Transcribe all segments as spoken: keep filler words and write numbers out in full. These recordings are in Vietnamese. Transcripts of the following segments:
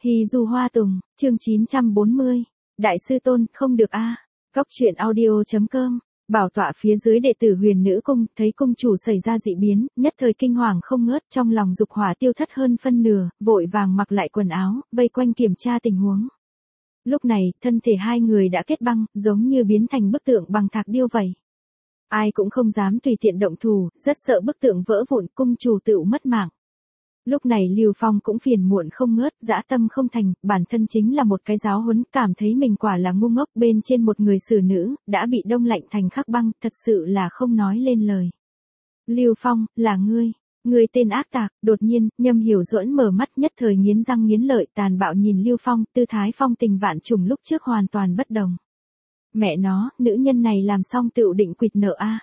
Hy du hoa tùng, chương chín trăm bốn mươi. Đại sư tôn, không được a. Cóc truyện audio chấm com. Bảo tọa phía dưới đệ tử Huyền Nữ cung, thấy cung chủ xảy ra dị biến, nhất thời kinh hoàng không ngớt, trong lòng dục hỏa tiêu thất hơn phân nửa, vội vàng mặc lại quần áo, vây quanh kiểm tra tình huống. Lúc này, thân thể hai người đã kết băng, giống như biến thành bức tượng bằng thạc điêu vậy. Ai cũng không dám tùy tiện động thủ, rất sợ bức tượng vỡ vụn, cung chủ tựu mất mạng. Lúc này Lưu Phong cũng phiền muộn không ngớt, dã tâm không thành, bản thân chính là một cái giáo huấn, cảm thấy mình quả là ngu ngốc, bên trên một người xử nữ, đã bị đông lạnh thành khắc băng, thật sự là không nói lên lời. Lưu Phong, là ngươi, ngươi tên ác tạc. Đột nhiên, Nhâm Hiểu Duẫn mở mắt, nhất thời nghiến răng nghiến lợi, tàn bạo nhìn Lưu Phong, tư thái phong tình vạn trùng lúc trước hoàn toàn bất đồng. Mẹ nó, nữ nhân này làm xong tựu định quỵt nợ a.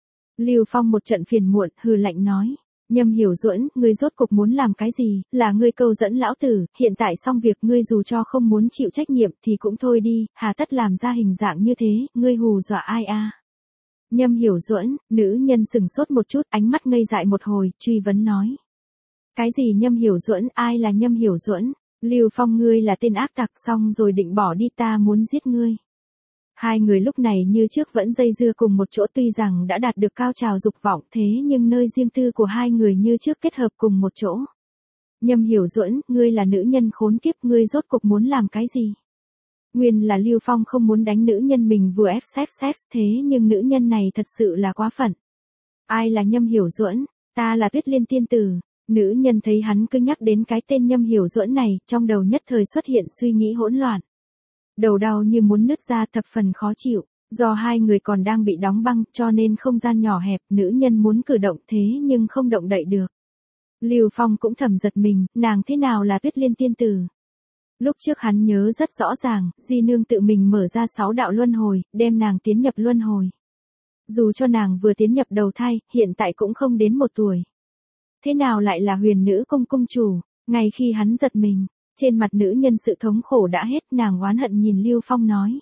Lưu Phong một trận phiền muộn, hừ lạnh nói. Nhâm Hiểu Duẫn, ngươi rốt cục muốn làm cái gì, là ngươi câu dẫn lão tử, hiện tại xong việc ngươi dù cho không muốn chịu trách nhiệm thì cũng thôi đi, hà tất làm ra hình dạng như thế, ngươi hù dọa ai a? Nhâm Hiểu Duẫn, nữ nhân sừng sốt một chút, ánh mắt ngây dại một hồi, truy vấn nói. Cái gì Nhâm Hiểu Duẫn, ai là Nhâm Hiểu Duẫn? Lưu Phong, ngươi là tên ác tặc, xong rồi định bỏ đi, ta muốn giết ngươi. Hai người lúc này như trước vẫn dây dưa cùng một chỗ, tuy rằng đã đạt được cao trào dục vọng, thế nhưng nơi riêng tư của hai người như trước kết hợp cùng một chỗ. Nhâm Hiểu Duẫn, ngươi là nữ nhân khốn kiếp, ngươi rốt cục muốn làm cái gì? Nguyên là Lưu Phong không muốn đánh nữ nhân mình vừa ép sex sex, thế nhưng nữ nhân này thật sự là quá phận. Ai là Nhâm Hiểu Duẫn? Ta là Tuyết Liên tiên tử. Nữ nhân thấy hắn cứ nhắc đến cái tên Nhâm Hiểu Duẫn này, trong đầu nhất thời xuất hiện suy nghĩ hỗn loạn. Đầu đau như muốn nứt ra, thập phần khó chịu, do hai người còn đang bị đóng băng, cho nên không gian nhỏ hẹp, nữ nhân muốn cử động thế nhưng không động đậy được. Lưu Phong cũng thầm giật mình, nàng thế nào là Tuyết Liên tiên tử? Lúc trước hắn nhớ rất rõ ràng, Di Nương tự mình mở ra sáu đạo luân hồi, đem nàng tiến nhập luân hồi. Dù cho nàng vừa tiến nhập đầu thai, hiện tại cũng không đến một tuổi. Thế nào lại là Huyền Nữ cung cung chủ? Ngay khi hắn giật mình, trên mặt nữ nhân sự thống khổ đã hết, nàng oán hận nhìn Lưu Phong nói.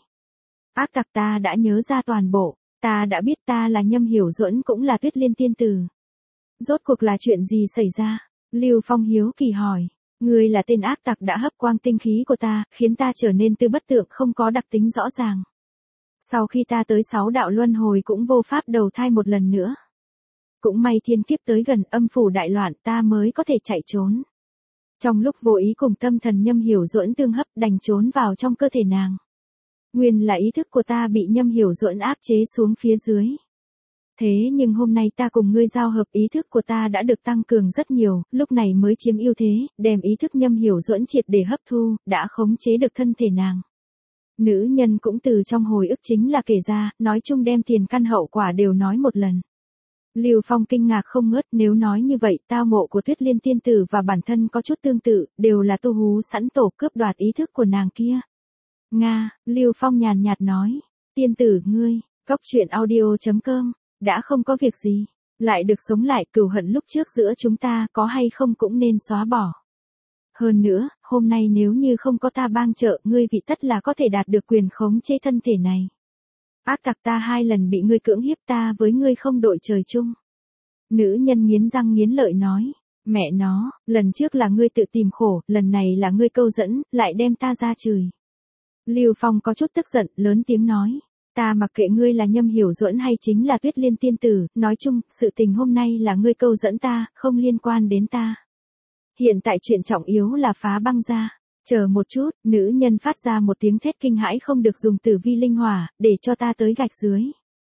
Ác tặc, ta đã nhớ ra toàn bộ, ta đã biết, ta là Nhâm Hiểu Duẫn, cũng là Tuyết Liên tiên tử. Rốt cuộc là chuyện gì xảy ra? Lưu Phong hiếu kỳ hỏi. Ngươi là tên ác tặc đã hấp quang tinh khí của ta, khiến ta trở nên tư bất tượng, không có đặc tính rõ ràng. Sau khi ta tới sáu đạo luân hồi cũng vô pháp đầu thai một lần nữa. Cũng may thiên kiếp tới gần, âm phủ đại loạn, ta mới có thể chạy trốn. Trong lúc vô ý cùng tâm thần Nhâm Hiểu Duẫn tương hấp, đành trốn vào trong cơ thể nàng. Nguyên là ý thức của ta bị Nhâm Hiểu Duẫn áp chế xuống phía dưới. Thế nhưng hôm nay ta cùng ngươi giao hợp, ý thức của ta đã được tăng cường rất nhiều, lúc này mới chiếm ưu thế, đem ý thức Nhâm Hiểu Duẫn triệt để hấp thu, đã khống chế được thân thể nàng. Nữ nhân cũng từ trong hồi ức chính là kể ra, nói chung đem tiền căn hậu quả đều nói một lần. Lưu Phong kinh ngạc không ngớt, nếu nói như vậy, tao ngộ của Tuyết Liên tiên tử và bản thân có chút tương tự, đều là tu hú sẵn tổ cướp đoạt ý thức của nàng kia. Nga, Lưu Phong nhàn nhạt nói, tiên tử ngươi, cóc truyện audio chấm com, đã không có việc gì, lại được sống lại, cừu hận lúc trước giữa chúng ta có hay không cũng nên xóa bỏ. Hơn nữa, hôm nay nếu như không có ta bang trợ, ngươi vị tất là có thể đạt được quyền khống chế thân thể này. Ác tặc, ta hai lần bị ngươi cưỡng hiếp, ta với ngươi không đội trời chung. Nữ nhân nghiến răng nghiến lợi nói, mẹ nó, lần trước là ngươi tự tìm khổ, lần này là ngươi câu dẫn, lại đem ta ra chửi. Lưu Phong có chút tức giận, lớn tiếng nói, ta mặc kệ ngươi là Nhâm Hiểu Duẫn hay chính là Tuyết Liên tiên tử, nói chung, sự tình hôm nay là ngươi câu dẫn ta, không liên quan đến ta. Hiện tại chuyện trọng yếu là phá băng ra. Chờ một chút, nữ nhân phát ra một tiếng thét kinh hãi, không được dùng tử vi linh hỏa, để cho ta tới gạch dưới.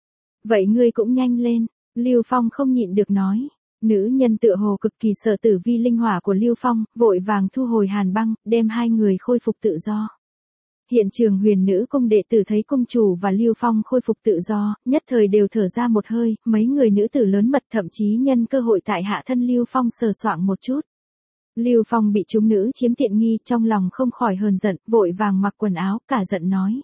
Vậy ngươi cũng nhanh lên, Lưu Phong không nhịn được nói. Nữ nhân tựa hồ cực kỳ sợ tử vi linh hỏa của Lưu Phong, vội vàng thu hồi hàn băng, đem hai người khôi phục tự do. Hiện trường Huyền Nữ cung đệ tử thấy cung chủ và Lưu Phong khôi phục tự do, nhất thời đều thở ra một hơi, mấy người nữ tử lớn mật thậm chí nhân cơ hội tại hạ thân Lưu Phong sờ soạng một chút. Lưu Phong bị chúng nữ chiếm tiện nghi, trong lòng không khỏi hờn giận, vội vàng mặc quần áo, cả giận nói.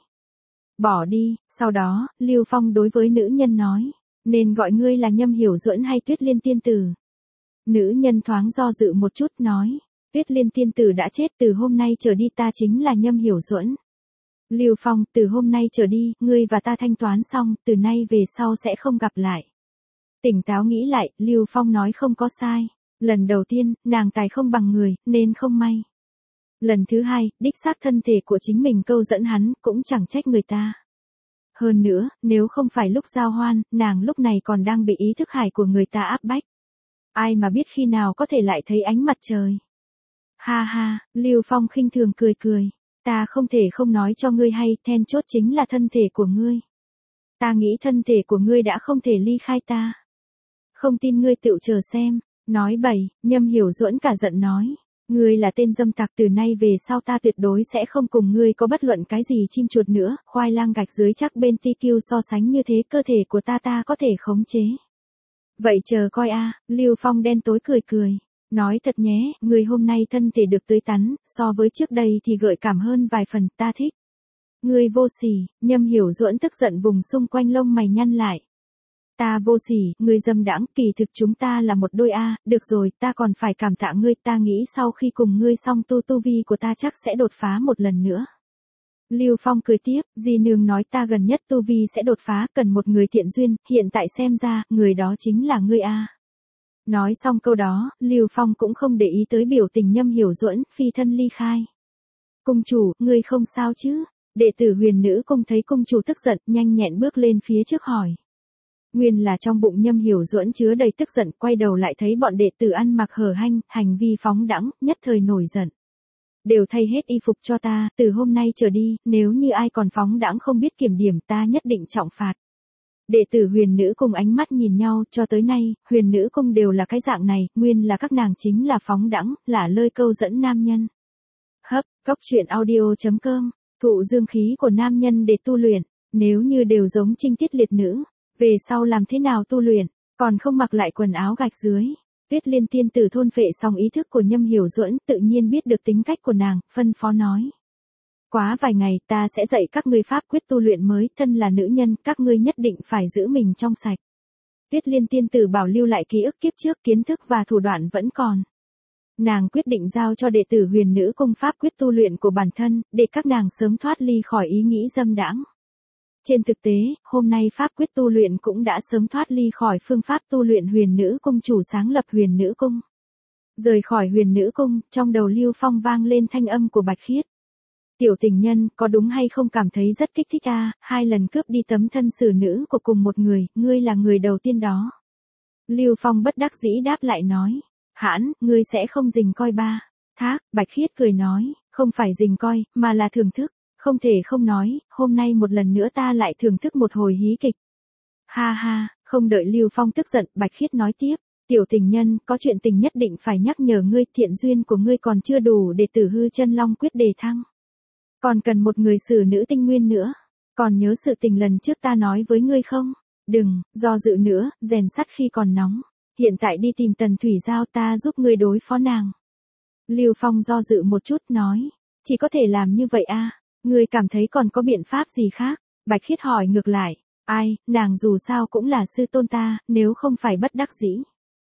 Bỏ đi, sau đó, Lưu Phong đối với nữ nhân nói, nên gọi ngươi là Nhâm Hiểu Duẫn hay Tuyết Liên tiên tử. Nữ nhân thoáng do dự một chút, nói, Tuyết Liên tiên tử đã chết, từ hôm nay trở đi ta chính là Nhâm Hiểu Duẫn. Lưu Phong, từ hôm nay trở đi, ngươi và ta thanh toán xong, từ nay về sau sẽ không gặp lại. Tỉnh táo nghĩ lại, Lưu Phong nói không có sai. Lần đầu tiên, nàng tài không bằng người, nên không may. Lần thứ hai, đích xác thân thể của chính mình câu dẫn hắn, cũng chẳng trách người ta. Hơn nữa, nếu không phải lúc giao hoan, nàng lúc này còn đang bị ý thức hải của người ta áp bách. Ai mà biết khi nào có thể lại thấy ánh mặt trời. Ha ha, Lưu Phong khinh thường cười cười. Ta không thể không nói cho ngươi hay, then chốt chính là thân thể của ngươi. Ta nghĩ thân thể của ngươi đã không thể ly khai ta. Không tin ngươi tự chờ xem. Nói bậy, Nhâm Hiểu Duẫn cả giận nói. Ngươi là tên dâm tặc, từ nay về sau ta tuyệt đối sẽ không cùng ngươi có bất luận cái gì chim chuột nữa, khoai lang gạch dưới chắc bên tê kiu so sánh như thế cơ thể của ta ta có thể khống chế. Vậy chờ coi a, Lưu Phong đen tối cười cười. Nói thật nhé, người hôm nay thân thể được tươi tắn, so với trước đây thì gợi cảm hơn vài phần, ta thích. Ngươi vô sỉ, Nhâm Hiểu Duẫn tức giận vùng xung quanh lông mày nhăn lại. Ta vô sỉ, ngươi dâm đãng, kỳ thực chúng ta là một đôi a, được rồi, ta còn phải cảm tạ ngươi, ta nghĩ sau khi cùng ngươi xong tu tu vi của ta chắc sẽ đột phá một lần nữa. Lưu Phong cười tiếp, dì nương nói ta gần nhất tu vi sẽ đột phá, cần một người thiện duyên, hiện tại xem ra, người đó chính là ngươi a. Nói xong câu đó, Lưu Phong cũng không để ý tới biểu tình Nhâm Hiểu Duẫn, phi thân ly khai. Cung chủ, ngươi không sao chứ? Đệ tử Huyền Nữ Cung thấy cung chủ tức giận, nhanh nhẹn bước lên phía trước hỏi. Nguyên là trong bụng Nhâm Hiểu Duẫn chứa đầy tức giận, quay đầu lại thấy bọn đệ tử ăn mặc hở hanh, hành vi phóng đãng, nhất thời nổi giận. Đều thay hết y phục cho ta, từ hôm nay trở đi, nếu như ai còn phóng đãng không biết kiểm điểm ta nhất định trọng phạt. Đệ tử Huyền Nữ Cung ánh mắt nhìn nhau, cho tới nay, Huyền Nữ Cung đều là cái dạng này, nguyên là các nàng chính là phóng đãng, là lơi câu dẫn nam nhân. Hấp, Cốc Truyện Audio chấm com, thụ dương khí của nam nhân để tu luyện, nếu như đều giống Trinh Tiết Liệt Nữ, về sau làm thế nào tu luyện, còn không mặc lại quần áo gạch dưới. Tuyết Liên tiên tử thôn phệ xong ý thức của Nhâm Hiểu Duẫn, tự nhiên biết được tính cách của nàng, phân phó nói. Quá vài ngày ta sẽ dạy các ngươi pháp quyết tu luyện mới, thân là nữ nhân, các ngươi nhất định phải giữ mình trong sạch. Tuyết Liên tiên tử bảo lưu lại ký ức kiếp trước, kiến thức và thủ đoạn vẫn còn. Nàng quyết định giao cho đệ tử Huyền Nữ Cung pháp quyết tu luyện của bản thân, để các nàng sớm thoát ly khỏi ý nghĩ dâm đãng. Trên thực tế, hôm nay pháp quyết tu luyện cũng đã sớm thoát ly khỏi phương pháp tu luyện Huyền Nữ Cung chủ sáng lập Huyền Nữ Cung. Rời khỏi Huyền Nữ Cung, trong đầu Lưu Phong vang lên thanh âm của Bạch Khiết. Tiểu tình nhân, có đúng hay không cảm thấy rất kích thích a, hai lần cướp đi tấm thân xử nữ của cùng một người, ngươi là người đầu tiên đó. Lưu Phong bất đắc dĩ đáp lại nói, hãn, ngươi sẽ không rình coi ba. Thác, Bạch Khiết cười nói, không phải rình coi, mà là thưởng thức, không thể không nói, hôm nay một lần nữa ta lại thưởng thức một hồi hí kịch. Ha ha, không đợi Lưu Phong tức giận, Bạch Khiết nói tiếp, tiểu tình nhân, có chuyện tình nhất định phải nhắc nhở ngươi, thiện duyên của ngươi còn chưa đủ để Tử Hư Chân Long quyết đề thăng. Còn cần một người xử nữ tinh nguyên nữa. Còn nhớ sự tình lần trước ta nói với ngươi không? Đừng, do dự nữa, rèn sắt khi còn nóng. Hiện tại đi tìm Tần Thủy Giao, ta giúp ngươi đối phó nàng. Lưu Phong do dự một chút nói. Chỉ có thể làm như vậy a. Ngươi cảm thấy còn có biện pháp gì khác? Bạch Khiết hỏi ngược lại. Ai, nàng dù sao cũng là sư tôn ta, nếu không phải bất đắc dĩ.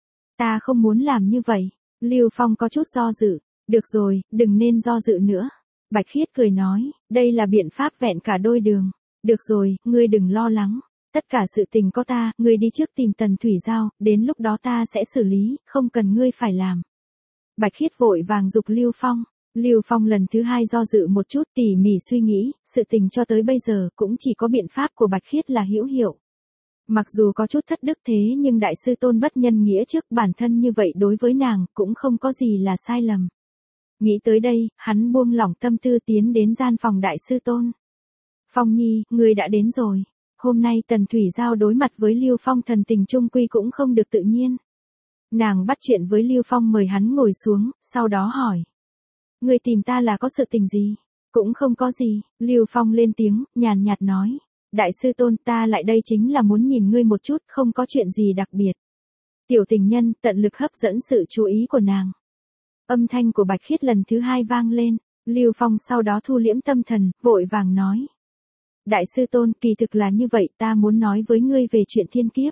Ta không muốn làm như vậy. Lưu Phong có chút do dự. Được rồi, đừng nên do dự nữa. Bạch Khiết cười nói, đây là biện pháp vẹn cả đôi đường. Được rồi, ngươi đừng lo lắng. Tất cả sự tình có ta, ngươi đi trước tìm Tần Thủy Giao, đến lúc đó ta sẽ xử lý, không cần ngươi phải làm. Bạch Khiết vội vàng giục Lưu Phong. Lưu Phong lần thứ hai do dự một chút, tỉ mỉ suy nghĩ, sự tình cho tới bây giờ cũng chỉ có biện pháp của Bạch Khiết là hữu hiệu. Mặc dù có chút thất đức thế nhưng đại sư tôn bất nhân nghĩa trước bản thân như vậy đối với nàng cũng không có gì là sai lầm. Nghĩ tới đây, hắn buông lỏng tâm tư tiến đến gian phòng đại sư tôn. Phong Nhi, ngươi đã đến rồi. Hôm nay Tần Thủy Giao đối mặt với Lưu Phong thần tình trung quy cũng không được tự nhiên. Nàng bắt chuyện với Lưu Phong mời hắn ngồi xuống, sau đó hỏi. Ngươi tìm ta là có sự tình gì? Cũng không có gì, Lưu Phong lên tiếng, nhàn nhạt nói. Đại sư tôn, ta lại đây chính là muốn nhìn ngươi một chút, không có chuyện gì đặc biệt. Tiểu tình nhân, tận lực hấp dẫn sự chú ý của nàng. Âm thanh của Bạch Khiết lần thứ hai vang lên, Lưu Phong sau đó thu liễm tâm thần, vội vàng nói. Đại sư tôn, kỳ thực là như vậy, ta muốn nói với ngươi về chuyện thiên kiếp.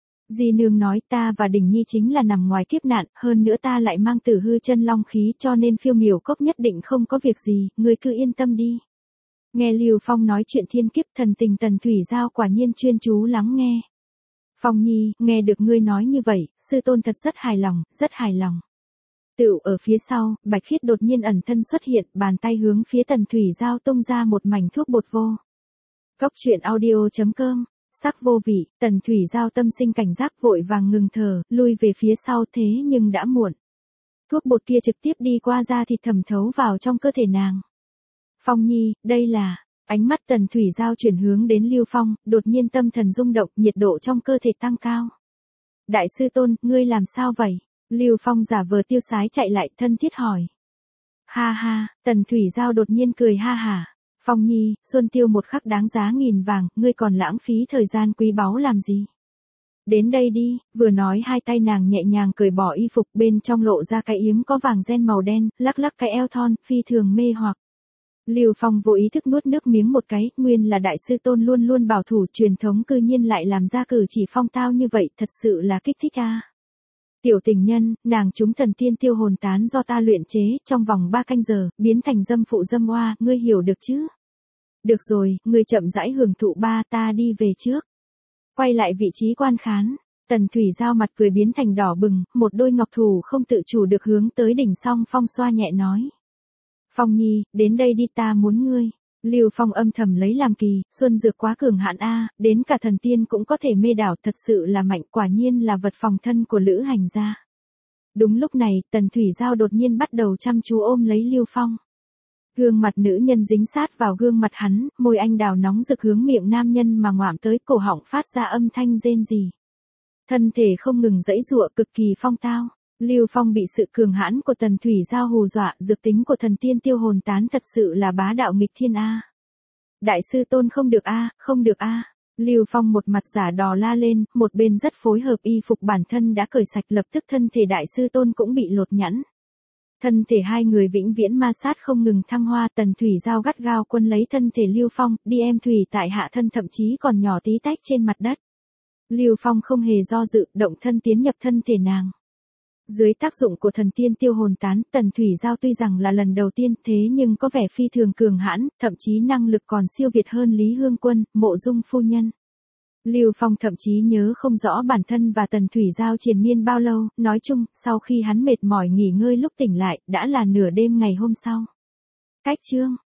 Di nương nói ta và Đình Nhi chính là nằm ngoài kiếp nạn, hơn nữa ta lại mang Tử Hư Chân Long khí cho nên phiêu miểu cốc nhất định không có việc gì, ngươi cứ yên tâm đi. Nghe Lưu Phong nói chuyện thiên kiếp, thần tình Tần Thủy Giao quả nhiên chuyên chú lắng nghe. Phong Nhi, nghe được ngươi nói như vậy, sư tôn thật rất hài lòng, rất hài lòng. Tựu ở phía sau, Bạch Khiết đột nhiên ẩn thân xuất hiện, bàn tay hướng phía Tần Thủy Giao tung ra một mảnh thuốc bột vô. Cóc truyện audio chấm com, sắc vô vị, Tần Thủy Giao tâm sinh cảnh giác vội vàng ngừng thở, lui về phía sau thế nhưng đã muộn. Thuốc bột kia trực tiếp đi qua da thịt thẩm thấu vào trong cơ thể nàng. Phong Nhi, đây là, ánh mắt Tần Thủy Giao chuyển hướng đến Lưu Phong, đột nhiên tâm thần rung động, nhiệt độ trong cơ thể tăng cao. Đại sư Tôn, ngươi làm sao vậy? Lưu Phong giả vờ tiêu sái chạy lại thân thiết hỏi. Ha ha, Tần Thủy Giao đột nhiên cười ha hả. Phong Nhi, xuân tiêu một khắc đáng giá nghìn vàng, ngươi còn lãng phí thời gian quý báu làm gì? Đến đây đi, vừa nói hai tay nàng nhẹ nhàng cởi bỏ y phục bên trong lộ ra cái yếm có vàng ren màu đen, lắc lắc cái eo thon, phi thường mê hoặc. Lưu Phong vô ý thức nuốt nước miếng một cái, nguyên là đại sư Tôn luôn luôn bảo thủ truyền thống cư nhiên lại làm ra cử chỉ phong tao như vậy, thật sự là kích thích a. Tiểu tình nhân, nàng chúng thần tiên tiêu hồn tán do ta luyện chế, trong vòng ba canh giờ, biến thành dâm phụ dâm oa, ngươi hiểu được chứ? Được rồi, ngươi chậm rãi hưởng thụ ba, ta đi về trước. Quay lại vị trí quan khán, Tần Thủy Giao mặt cười biến thành đỏ bừng, một đôi ngọc thủ không tự chủ được hướng tới đỉnh Song Phong xoa nhẹ nói. Phong Nhi, đến đây đi ta muốn ngươi. Lưu Phong âm thầm lấy làm kỳ, xuân dược quá cường hạn a, đến cả thần tiên cũng có thể mê đảo, thật sự là mạnh, quả nhiên là vật phòng thân của lữ hành gia. Đúng lúc này, Tần Thủy Giao đột nhiên bắt đầu chăm chú ôm lấy Lưu Phong. Gương mặt nữ nhân dính sát vào gương mặt hắn, môi anh đào nóng rực hướng miệng nam nhân mà ngoạm tới, cổ họng phát ra âm thanh rên rỉ. Thân thể không ngừng giãy giụa, cực kỳ phong tao. Lưu Phong bị sự cường hãn của Tần Thủy Giao hù dọa, dược tính của thần tiên tiêu hồn tán thật sự là bá đạo nghịch thiên a. Đại sư Tôn không được a, không được a. Lưu Phong một mặt giả đò la lên, một bên rất phối hợp y phục bản thân đã cởi sạch, lập tức thân thể đại sư Tôn cũng bị lột nhẵn. Thân thể hai người vĩnh viễn ma sát không ngừng thăng hoa, Tần Thủy Giao gắt gao quân lấy thân thể Lưu Phong, đi em thủy tại hạ thân thậm chí còn nhỏ tí tách trên mặt đất. Lưu Phong không hề do dự, động thân tiến nhập thân thể nàng. Dưới tác dụng của thần tiên tiêu hồn tán, Tần Thủy Giao tuy rằng là lần đầu tiên thế nhưng có vẻ phi thường cường hãn, thậm chí năng lực còn siêu việt hơn Lý Hương Quân, Mộ Dung phu nhân. Lưu Phong thậm chí nhớ không rõ bản thân và Tần Thủy Giao triền miên bao lâu, nói chung, sau khi hắn mệt mỏi nghỉ ngơi lúc tỉnh lại, đã là nửa đêm ngày hôm sau. Cách chương